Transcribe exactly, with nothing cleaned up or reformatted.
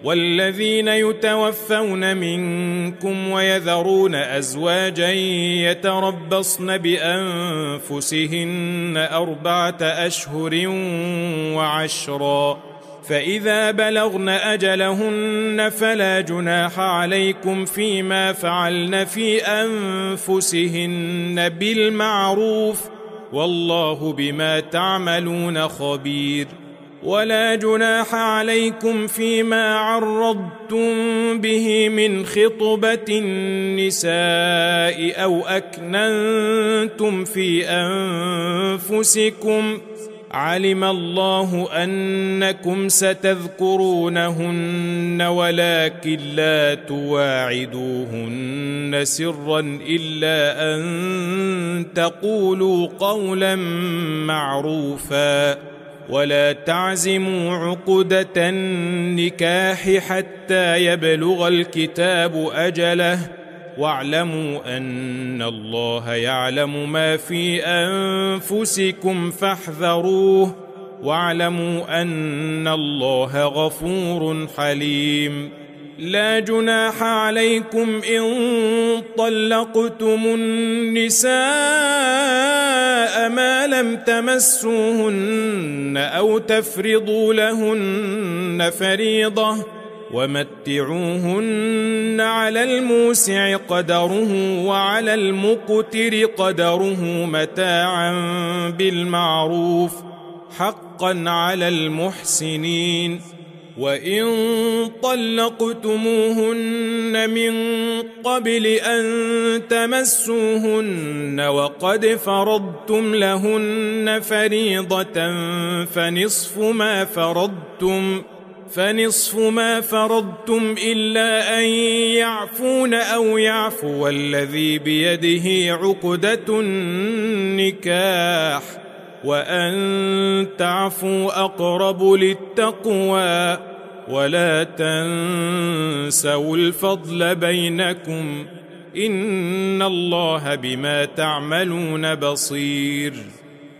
والذين يتوفون منكم ويذرون أزواجا يتربصن بأنفسهن أربعة أشهر وعشرا، فإذا بلغن أجلهن فلا جناح عليكم فيما فعلن في أنفسهن بالمعروف، والله بما تعملون خبير. ولا جناح عليكم فيما عرضتم به من خطبة النساء أو أكننتم في أنفسكم، علم الله أنكم ستذكرونهن ولكن لا تواعدوهن سرا إلا أن تقولوا قولا معروفا، ولا تعزموا عقدة النكاح حتى يبلغ الكتاب أجله، واعلموا أن الله يعلم ما في أنفسكم فاحذروه، واعلموا أن الله غفور حليم. لا جناح عليكم إن طلقتم النساء ما لم تمسوهن أو تفرضوا لهن فريضة، ومتعوهن على الموسع قدره وعلى المقتر قدره متاعا بالمعروف، حقا على المحسنين. وإن طلقتموهن من قبل أن تمسوهن وقد فرضتم لهن فريضة فنصف ما فرضتم فنصف ما فرضتم إلا أن يعفون أو يعفو الذي بيده عقدة النكاح، وأن تعفوا أقرب للتقوى، ولا تنسوا الفضل بينكم، إن الله بما تعملون بصير.